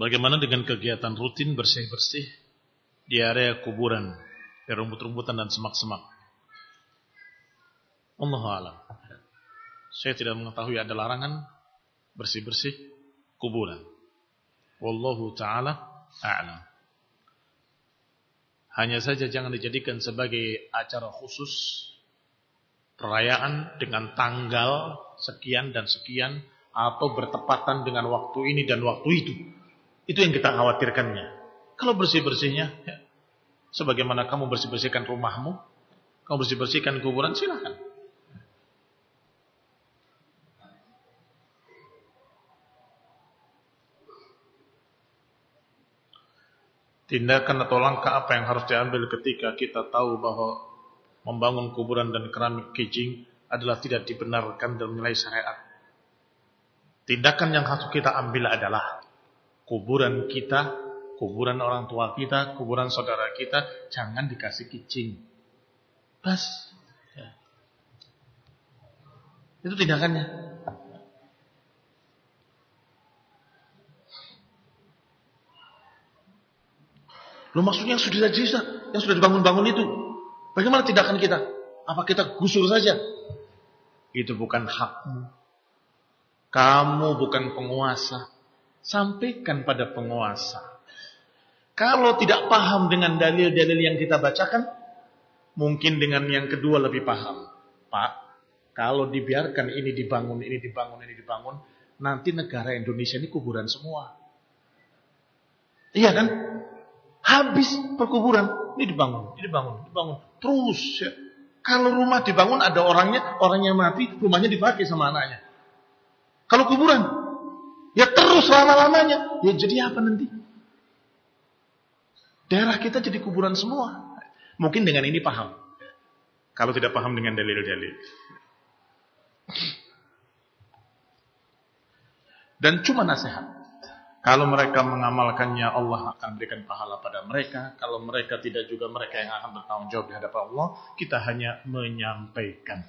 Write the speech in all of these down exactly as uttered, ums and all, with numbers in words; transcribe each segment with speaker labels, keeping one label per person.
Speaker 1: Bagaimana dengan kegiatan rutin bersih-bersih di area kuburan, di rumput-rumputan dan semak-semak? Allahu a'lam. Saya tidak mengetahui ada larangan bersih-bersih kuburan. Wallahu ta'ala a'lam. Hanya saja jangan dijadikan sebagai acara khusus, perayaan dengan tanggal sekian dan sekian, atau bertepatan dengan waktu ini dan waktu itu. Itu yang kita khawatirkannya. Kalau bersih-bersihnya, ya, sebagaimana kamu bersih-bersihkan rumahmu, kamu bersih-bersihkan kuburan, silakan. Tindakan atau langkah apa yang harus diambil ketika kita tahu bahwa membangun kuburan dan keramik kijing adalah tidak dibenarkan dalam nilai syariat? Tindakan yang harus kita ambil adalah kuburan kita, kuburan orang tua kita, kuburan saudara kita, jangan dikasih kijing. Bas. Ya. Itu tindakannya. Loh, maksudnya yang sudah jadi, yang sudah dibangun-bangun itu, bagaimana tindakan kita? Apa kita gusur saja? Itu bukan hakmu. Kamu bukan penguasa. Sampaikan pada penguasa. Kalau tidak paham dengan dalil-dalil yang kita bacakan, mungkin dengan yang kedua lebih paham. Pak, kalau dibiarkan ini dibangun, ini dibangun, ini dibangun, nanti negara Indonesia ini kuburan semua. Iya kan? Habis perkuburan, ini dibangun, ini dibangun, dibangun. Terus ya. Kalau rumah dibangun ada orangnya, orangnya mati, rumahnya dipakai sama anaknya. Kalau kuburan, ya terus lama-lamanya. Ya jadi apa nanti? Daerah kita jadi kuburan semua. Mungkin dengan ini paham. Kalau tidak paham dengan dalil-dalil. Dan cuma nasihat. Kalau mereka mengamalkannya, Allah akan berikan pahala pada mereka. Kalau mereka tidak, juga mereka yang akan bertanggung jawab di hadapan Allah. Kita hanya menyampaikan.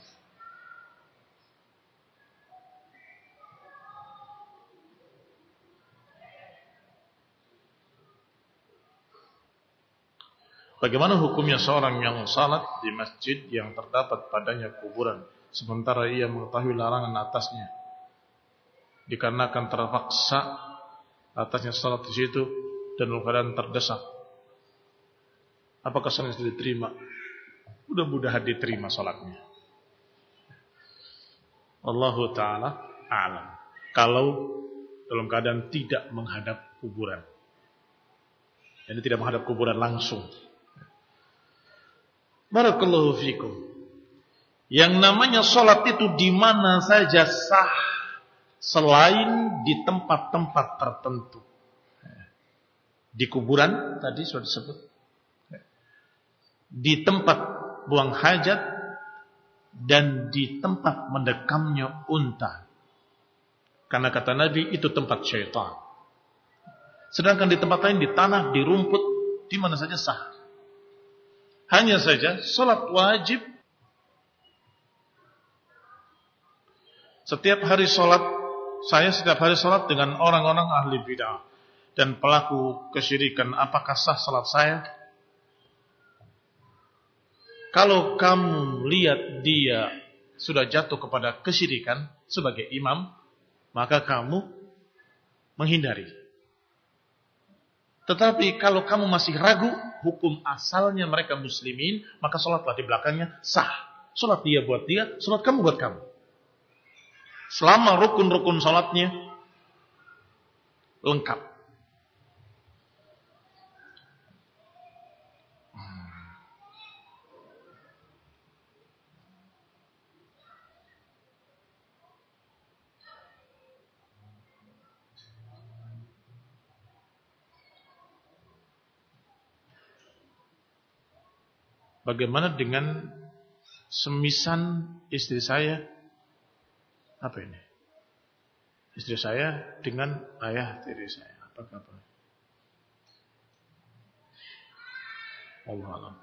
Speaker 1: Bagaimana hukumnya seorang yang salat di masjid yang terdapat padanya kuburan, sementara ia mengetahui larangan atasnya, dikarenakan terpaksa atasnya salat di situ dan dalam keadaan terdesak? Apakah salatnya sudah diterima? Mudah-mudahan diterima salatnya. Allahu ta'ala a'lam. Kalau dalam keadaan tidak menghadap kuburan, jadi tidak menghadap kuburan langsung. Barakallahu fikum. Yang namanya salat itu di mana saja sah, selain di tempat-tempat tertentu. Di kuburan tadi sudah disebut. Di tempat buang hajat dan di tempat mendekamnya unta. Karena kata Nabi itu tempat syaitan. Sedangkan di tempat lain, di tanah, di rumput, di mana saja sah. Hanya saja salat wajib setiap hari salat. Saya setiap hari salat dengan orang-orang ahli bid'ah dan pelaku kesyirikan. Apakah sah salat saya? Kalau kamu lihat dia sudah jatuh kepada kesyirikan sebagai imam, maka kamu menghindari. Tetapi kalau kamu masih ragu, hukum asalnya mereka muslimin, maka salatlah di belakangnya sah. Salat dia buat dia, salat kamu buat kamu. Selama rukun-rukun salatnya lengkap. Bagaimana dengan semisan istri saya? Apa ini? Istri saya dengan ayah tiri saya. Apakah apa? Allah alam.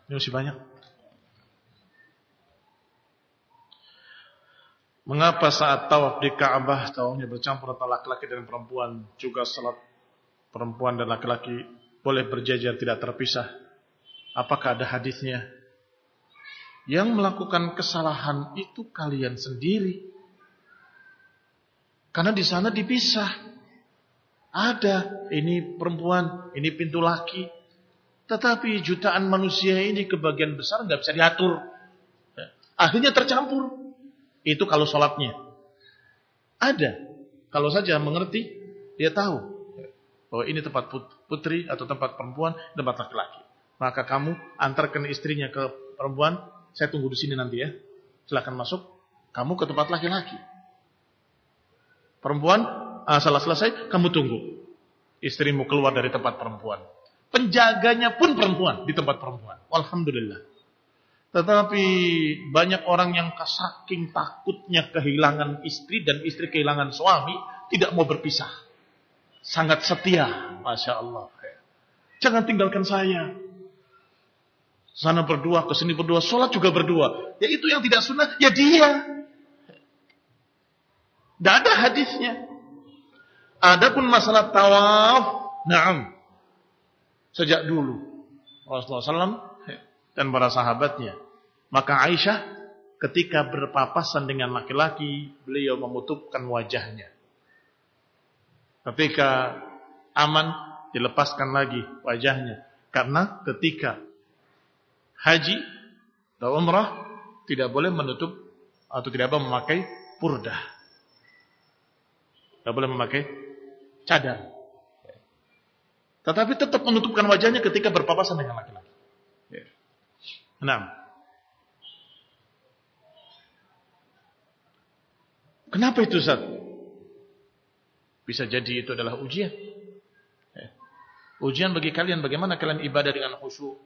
Speaker 1: Ini masih banyak. Mengapa saat tawaf di Ka'bah tawafnya bercampur antara laki-laki dan perempuan, juga salat perempuan dan laki-laki boleh berjajar tidak terpisah? Apakah ada hadisnya? Yang melakukan kesalahan itu kalian sendiri. Karena di sana dipisah. Ada, ini perempuan, ini pintu laki. Tetapi jutaan manusia ini kebagian besar nggak bisa diatur. Akhirnya tercampur. Itu kalau sholatnya. Ada. Kalau saja mengerti, dia tahu bahwa ini tempat putri atau tempat perempuan, tempat laki-laki. Maka kamu antarkan istrinya ke perempuan, saya tunggu di sini nanti ya. Silakan masuk, kamu ke tempat laki-laki. Perempuan, ah, salah selesai, kamu tunggu. Istrimu keluar dari tempat perempuan. Penjaganya pun perempuan di tempat perempuan. Alhamdulillah. Tetapi banyak orang yang saking takutnya kehilangan istri dan istri kehilangan suami, tidak mau berpisah. Sangat setia, Masya Allah. Jangan tinggalkan saya. Sana berdua, ke sini berdua, sholat juga berdua. Ya itu yang tidak sunnah, ya dia. Tidak ada hadisnya. Adapun masalah tawaf, na'am. Sejak dulu Rasulullah shallallahu alaihi wasallam dan para sahabatnya, maka Aisyah ketika berpapasan dengan laki-laki, beliau memutupkan wajahnya. Ketika aman, dilepaskan lagi wajahnya. Karena ketika haji atau umrah tidak boleh menutup atau tidak boleh memakai purdah. Tidak boleh memakai cadar. Tetapi tetap menutupkan wajahnya ketika berpapasan dengan laki-laki. Enam. Kenapa itu, Ustaz? Bisa jadi itu adalah ujian. Ujian bagi kalian bagaimana kalian ibadah dengan khusyuk.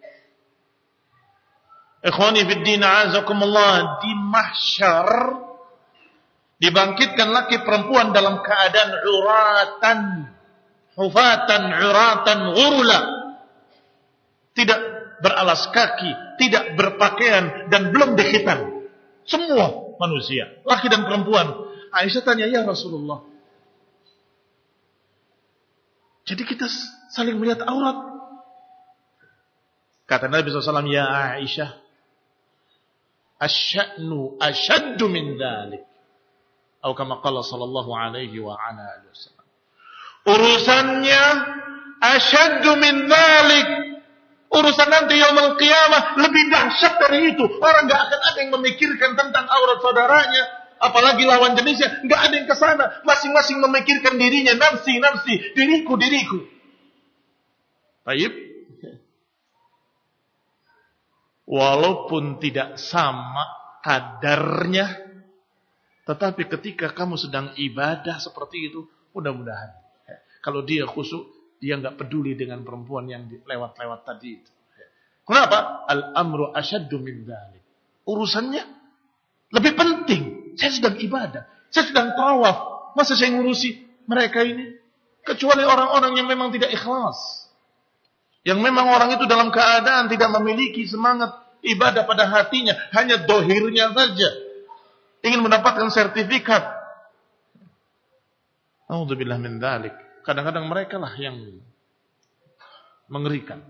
Speaker 1: Ikhwani fid din, a'azakumullah, di mahsyar dibangkitkan laki perempuan dalam keadaan uratan, hufatan, uratan, ghurla. Tidak beralas kaki, tidak berpakaian, dan belum dikhitan. Semua manusia, laki dan perempuan. Aisyah tanya, ya Rasulullah, jadi kita saling melihat aurat? Kata Nabi shallallahu alaihi wasallam, ya Aisyah, asya'nu asyaddu min dhalik. Atau kama qala sallallahu alaihi wa ala alihi wasallam. Urusannya asyaddu min dhalik. Urusan nanti yaumul qiyamah lebih dahsyat dari itu. Orang enggak akan ada yang memikirkan tentang aurat saudaranya, apalagi lawan jenisnya. Enggak ada yang ke sana. Masing-masing memikirkan dirinya, nafsi, nafsi, diriku, diriku. Baik. Walaupun tidak sama kadarnya, tetapi ketika kamu sedang ibadah seperti itu, mudah-mudahan kalau dia khusyuk, dia enggak peduli dengan perempuan yang lewat-lewat tadi itu. Kenapa? Al-amru asyaddu min dzalik. Urusannya lebih penting. Saya sedang ibadah, saya sedang tawaf. Masa saya ngurusi mereka ini? Kecuali orang-orang yang memang tidak ikhlas. Yang memang orang itu dalam keadaan tidak memiliki semangat ibadah pada hatinya, hanya dohirnya saja. Ingin mendapatkan sertifikat. A'udzubillah min dzalik. Kadang-kadang mereka lah yang mengerikan.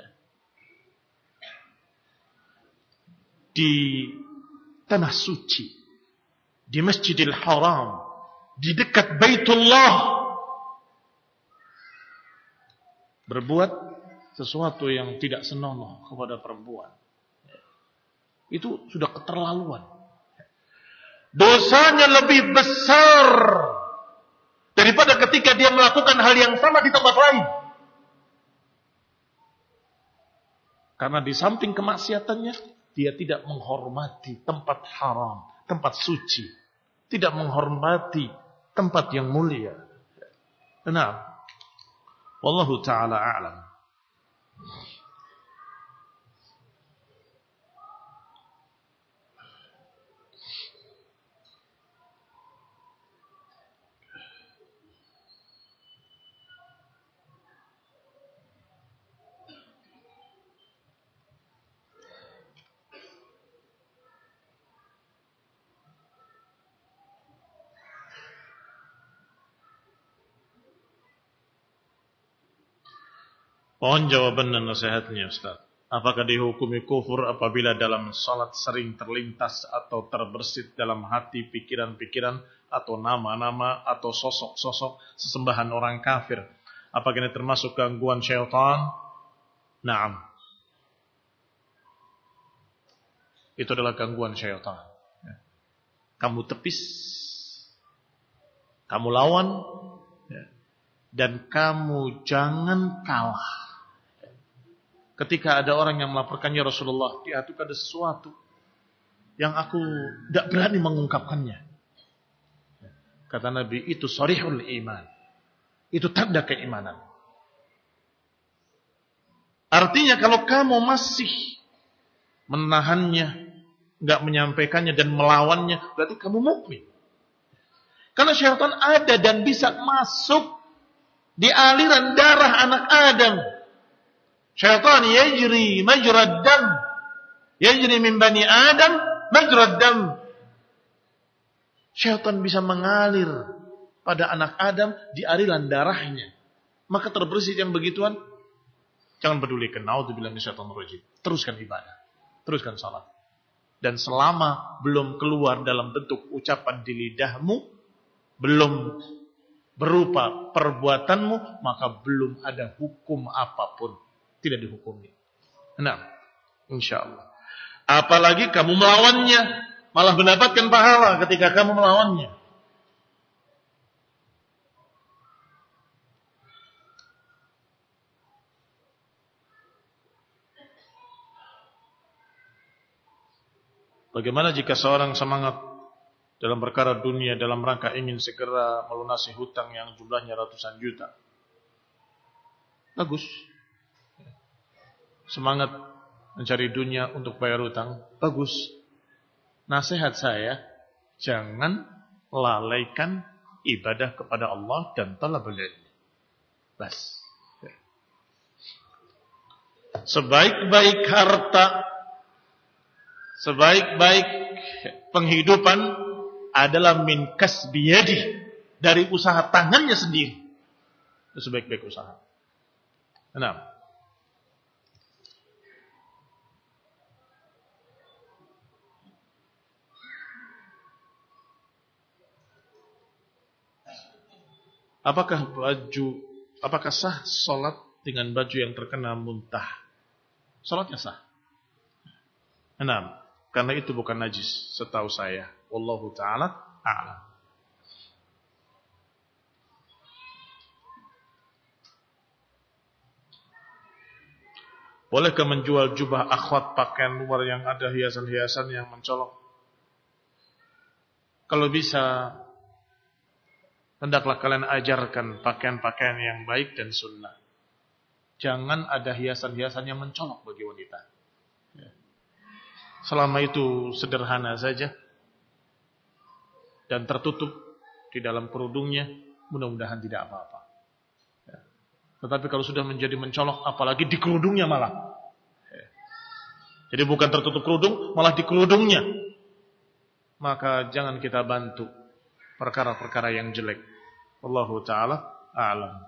Speaker 1: Di tanah suci, di Masjidil Haram, di dekat Baitullah, berbuat sesuatu yang tidak senonoh kepada perempuan, itu sudah keterlaluan. Dosanya lebih besar daripada ketika dia melakukan hal yang sama di tempat lain. Karena di samping kemaksiatannya, dia tidak menghormati tempat haram, tempat suci. Tidak menghormati tempat yang mulia. Nah, wallahu ta'ala a'lam. Mohon jawaban dan nasihatnya, Ustaz. Apakah dihukumi kufur apabila dalam salat sering terlintas atau terbersit dalam hati pikiran-pikiran atau nama-nama atau sosok-sosok sesembahan orang kafir? Apakah ini termasuk gangguan syaitan? Naam. Itu adalah gangguan syaitan. Kamu tepis, kamu lawan, dan kamu jangan kalah. Ketika ada orang yang melaporkannya, Rasulullah, di hatiku ada sesuatu yang aku tidak berani mengungkapkannya. Kata Nabi, itu sharihul iman. Itu tanda keimanan. Artinya kalau kamu masih menahannya, enggak menyampaikannya dan melawannya, berarti kamu mukmin. Karena syaitan ada dan bisa masuk di aliran darah anak Adam. Syaitan yajri majrad dam. Yajri min bani Adam majrad dam. Syaitan bisa mengalir pada anak Adam di aliran darahnya. Maka terbersih yang begituan, jangan pedulikan. Naudzubillah minasyaitonir rajim. Teruskan ibadah. Teruskan salat. Dan selama belum keluar dalam bentuk ucapan di lidahmu, belum berupa perbuatanmu, maka belum ada hukum apapun. Tidak dihukumi. Nah, insyaallah. Apalagi kamu melawannya, malah mendapatkan pahala ketika kamu melawannya. Bagaimana jika seorang semangat dalam perkara dunia dalam rangka ingin segera melunasi hutang yang jumlahnya ratusan juta? Bagus. Semangat mencari dunia untuk bayar hutang, bagus. Nasihat saya, jangan lalaikan ibadah kepada Allah dan talabul ilmi. Bas. Sebaik-baik harta, sebaik-baik penghidupan adalah min kasbiyadi, dari usaha tangannya sendiri. Itu sebaik-baik usaha. Enam. Apakah baju, apakah sah salat dengan baju yang terkena muntah? Salatnya sah. Enam. Karena itu bukan najis, setahu saya. Wallahu ta'ala a'lam. Bolehkah menjual jubah akhwat pakaian luar yang ada hiasan-hiasan yang mencolok? Kalau bisa, hendaklah kalian ajarkan pakaian-pakaian yang baik dan sunnah. Jangan ada hiasan-hiasan yang mencolok bagi wanita. Selama itu sederhana saja dan tertutup di dalam kerudungnya, mudah-mudahan tidak apa-apa. Tetapi kalau sudah menjadi mencolok, apalagi di kerudungnya malah. Jadi bukan tertutup kerudung, malah di kerudungnya. Maka jangan kita bantu perkara-perkara yang jelek. Wallahu ta'ala a'lam.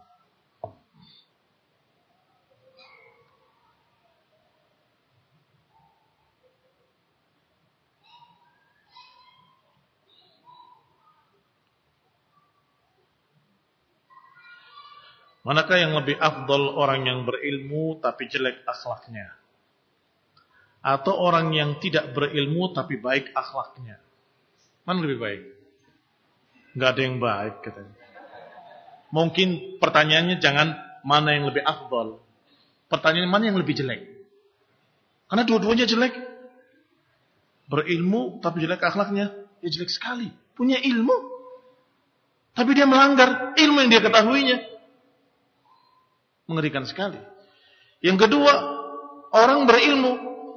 Speaker 1: Manakah yang lebih afdal, orang yang berilmu tapi jelek akhlaknya, atau orang yang tidak berilmu tapi baik akhlaknya? Mana lebih baik? Enggak ada yang baik katanya. Mungkin pertanyaannya jangan mana yang lebih afdal. Pertanyaannya mana yang lebih jelek? Karena dua-duanya jelek. Berilmu tapi jelek akhlaknya, ya jelek sekali. Punya ilmu tapi dia melanggar ilmu yang dia ketahuinya. Mengerikan sekali. Yang kedua, orang berilmu,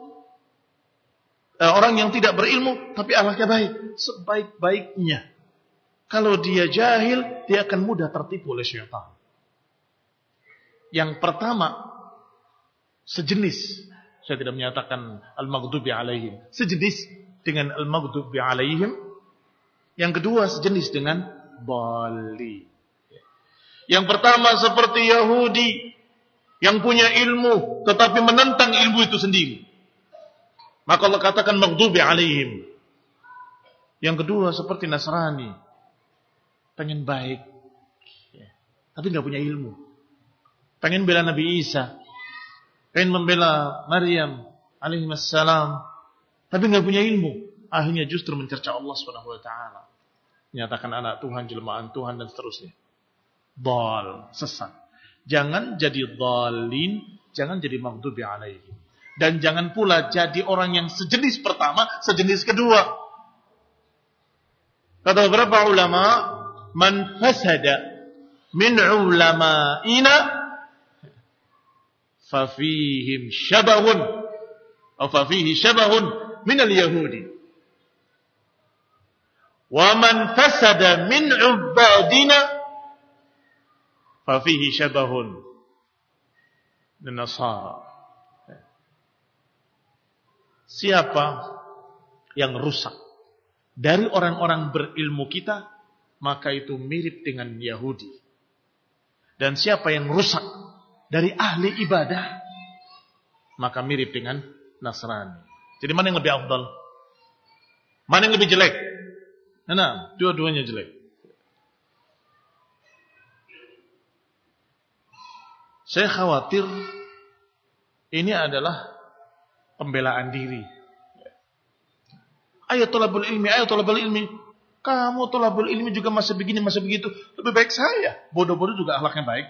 Speaker 1: eh, orang yang tidak berilmu tapi akhlaknya baik, sebaik-baiknya. Kalau dia jahil, dia akan mudah tertipu oleh syaitan. Yang pertama, sejenis, saya tidak menyatakan al-maghdubi alaihim, sejenis dengan al-maghdubi alaihim. Yang kedua, sejenis dengan dhalli. Yang pertama seperti Yahudi yang punya ilmu tetapi menentang ilmu itu sendiri. Maka Allah katakan maghdubi alaihim. Yang kedua seperti Nasrani, pengen baik, tapi nggak punya ilmu. Pengen bela Nabi Isa, pengen membela Maryam alaihissalam, tapi nggak punya ilmu. Akhirnya justru mencerca Allah subhanahu wa taala, menyatakan anak Tuhan, jelmaan Tuhan dan seterusnya. Dal, sesat. Jangan jadi dhalin, jangan jadi maghdubi alaihim. Dan jangan pula jadi orang yang sejenis pertama, sejenis kedua. Kata beberapa ulama, man fasada min ulama'ina fafihim syabahun atau fafihi syabahun min al-yahudi. Wa man fasada min ubadina fafihi syabahun min nasara. Siapa yang rusak dari orang-orang berilmu kita, maka itu mirip dengan Yahudi. Dan siapa yang rusak dari ahli ibadah, maka mirip dengan Nasrani. Jadi mana yang lebih afdal? Mana yang lebih jelek? Nah, dua-duanya jelek. Saya khawatir ini adalah pembelaan diri. Ayo tolabul ilmi, ayo tolabul ilmi. Kamu tolabul ilmi juga masih begini, masih begitu. Lebih baik saya. Bodoh-bodoh juga akhlaknya baik.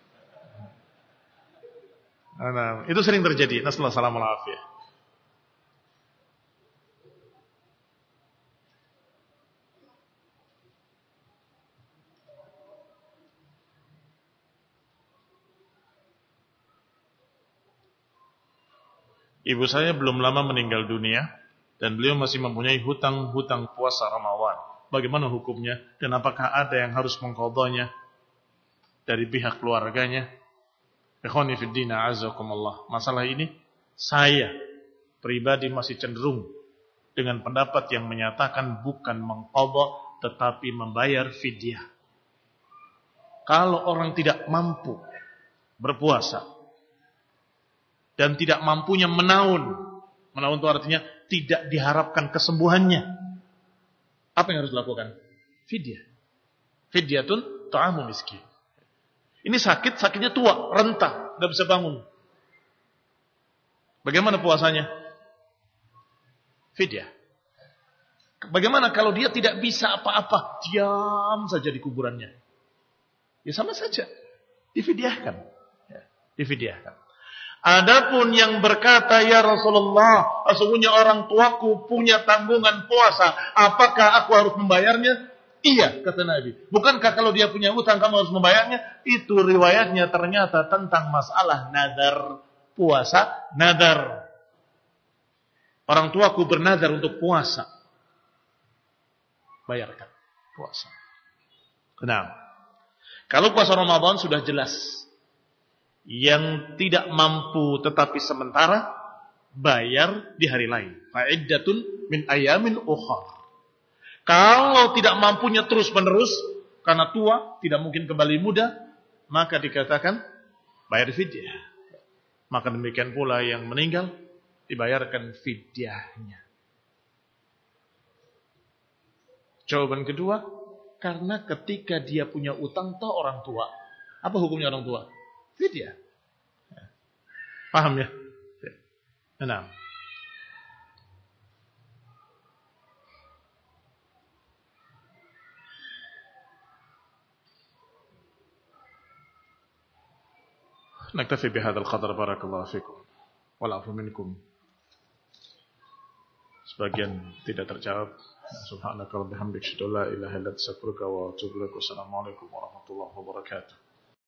Speaker 1: Nah, itu sering terjadi. Nasallahu salamul afiyah. Ibu saya belum lama meninggal dunia dan beliau masih mempunyai hutang-hutang puasa Ramadan. Bagaimana hukumnya dan apakah ada yang harus mengqadhanya dari pihak keluarganya? Ikhwani fid din, a'azzakumullah. Masalah ini saya pribadi masih cenderung dengan pendapat yang menyatakan bukan mengqadha tetapi membayar fidyah. Kalau orang tidak mampu berpuasa dan tidak mampunya menaun. Menaun itu artinya tidak diharapkan kesembuhannya. Apa yang harus dilakukan? Fidyah. Fidyatun ta'amu miskin. Ini sakit, sakitnya tua, renta, nggak bisa bangun. Bagaimana puasanya? Fidyah. Bagaimana kalau dia tidak bisa apa-apa, diam saja di kuburannya? Ya sama saja, difidyahkan. Ya, difidyahkan. Adapun yang berkata, ya Rasulullah, sesungguhnya orang tuaku punya tanggungan puasa, apakah aku harus membayarnya? Iya, kata Nabi. Bukankah kalau dia punya utang kamu harus membayarnya? Itu riwayatnya ternyata tentang masalah nadar, puasa nadar. Orang tuaku bernadar untuk puasa, bayarkan puasa. Kenapa? Kalau puasa Ramadan sudah jelas. Yang tidak mampu tetapi sementara, bayar di hari lain. Fa'iddatun min ayamin ukhar. Kalau tidak mampunya terus menerus, karena tua, tidak mungkin kembali muda, maka dikatakan bayar fidyah. Maka demikian pula yang meninggal, dibayarkan fidyahnya. Jawaban kedua, karena ketika dia punya utang toh orang tua. Apa hukumnya orang tua? Fidyah. Paham ya? Nah. Naktafi bihadzal qadar, barakallahu fikum. Wal afu minkum. Sebagian tidak terjawab. Subhanaka wa bihamdika, la ilaha illa anta, astaghfiruka wa atubu ilaik. Wassalamualaikum warahmatullahi wabarakatuh.